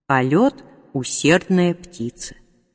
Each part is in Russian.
А лед — усердная птица.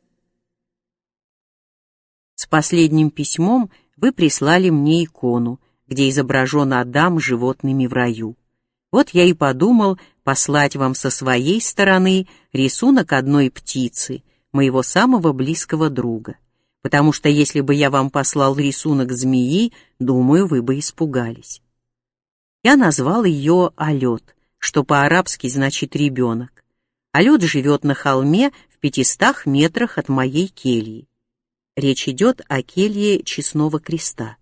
С последним письмом вы прислали мне икону, где изображен Адам с животными в раю. Вот я и подумал послать вам со своей стороны рисунок одной птицы, моего самого близкого друга, потому что если бы я вам послал рисунок змеи, думаю, вы бы испугались. Я назвал ее Алёт, что по-арабски значит «ребенок». Алёт живет на холме в 500 метрах от моей кельи. Речь идет о келье Честного Креста.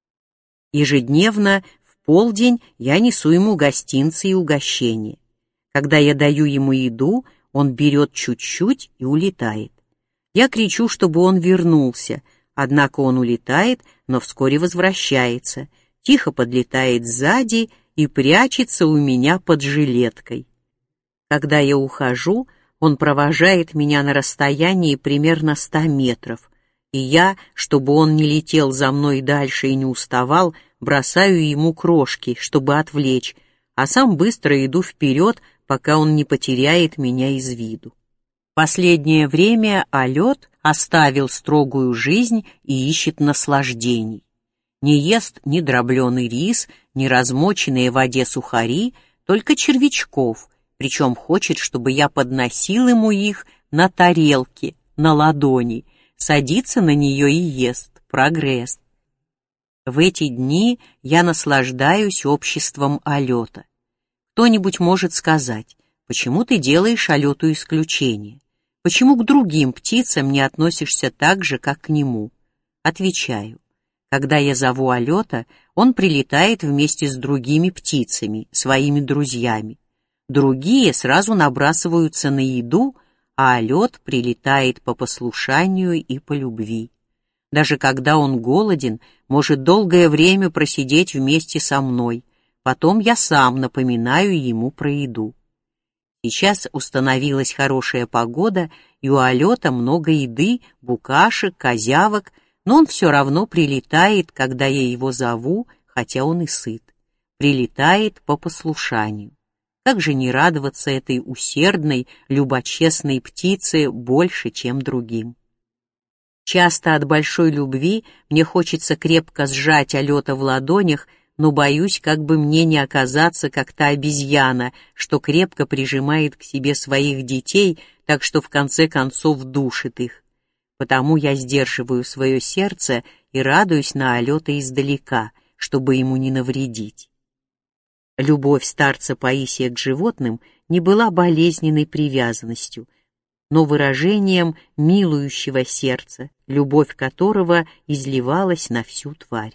Ежедневно в полдень я несу ему гостинцы и угощения. Когда я даю ему еду, он берет чуть-чуть и улетает. Я кричу, чтобы он вернулся, однако он улетает, но вскоре возвращается, тихо подлетает сзади и прячется у меня под жилеткой. Когда я ухожу, он провожает меня на расстоянии примерно 100 метров, и я, чтобы он не летел за мной дальше и не уставал, бросаю ему крошки, чтобы отвлечь, а сам быстро иду вперед, пока он не потеряет меня из виду. Последнее время Алёт оставил строгую жизнь и ищет наслаждений. Не ест ни дробленый рис, ни размоченные в воде сухари, только червячков, причем хочет, чтобы я подносил ему их на тарелке, на ладони, садится на нее и ест. Прогресс. В эти дни я наслаждаюсь обществом Алёта. Кто-нибудь может сказать, почему ты делаешь Алёту исключение? Почему к другим птицам не относишься так же, как к нему? Отвечаю, когда я зову Алёта, он прилетает вместе с другими птицами, своими друзьями. Другие сразу набрасываются на еду, а Алёт прилетает по послушанию и по любви. Даже когда он голоден, может долгое время просидеть вместе со мной. Потом я сам напоминаю ему про еду. Сейчас установилась хорошая погода, и у Алёта много еды, букашек, козявок, но он все равно прилетает, когда я его зову, хотя он и сыт. Прилетает по послушанию. Как же не радоваться этой усердной, любочестной птице больше, чем другим? Часто от большой любви мне хочется крепко сжать Алёта в ладонях, но боюсь, как бы мне не оказаться, как та обезьяна, что крепко прижимает к себе своих детей, так что в конце концов душит их. Потому я сдерживаю свое сердце и радуюсь на Алёта издалека, чтобы ему не навредить. Любовь старца Паисия к животным не была болезненной привязанностью, но выражением милующего сердца, любовь которого изливалась на всю тварь.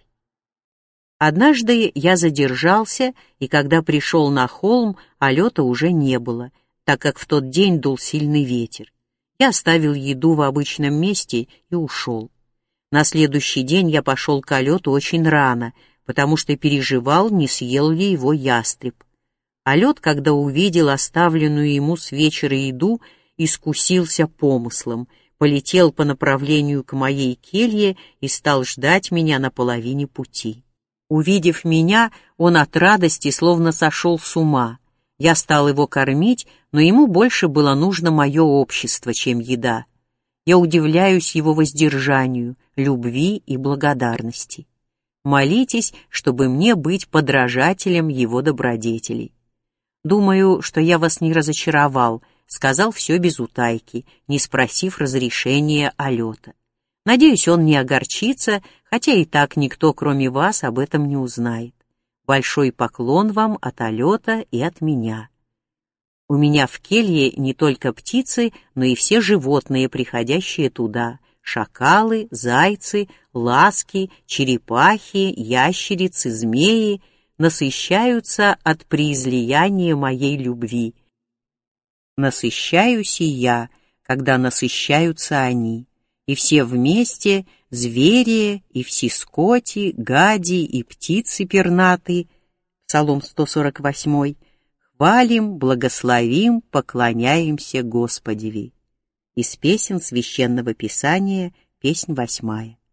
Однажды я задержался, и когда пришел на холм, Алёта уже не было, так как в тот день дул сильный ветер. Я оставил еду в обычном месте и ушел. На следующий день я пошел к Алёту очень рано, потому что переживал, не съел ли его ястреб. Алёт, когда увидел оставленную ему с вечера еду, искусился помыслом, полетел по направлению к моей келье и стал ждать меня на половине пути. Увидев меня, он от радости словно сошел с ума. Я стал его кормить, но ему больше было нужно мое общество, чем еда. Я удивляюсь его воздержанию, любви и благодарности. Молитесь, чтобы мне быть подражателем его добродетелей. Думаю, что я вас не разочаровал, сказал все без утайки, не спросив разрешения Алёта. Надеюсь, он не огорчится, хотя и так никто, кроме вас, об этом не узнает. Большой поклон вам от Алёта и от меня. У меня в келье не только птицы, но и все животные, приходящие туда. Шакалы, зайцы, ласки, черепахи, ящерицы, змеи насыщаются от преизлияния моей любви. Насыщаюсь и я, когда насыщаются они, и все вместе, звери и все скоти, гади и птицы пернатые, Псалом 148, хвалим, благословим, поклоняемся Господеви. Из песен Священного Писания, песнь 8.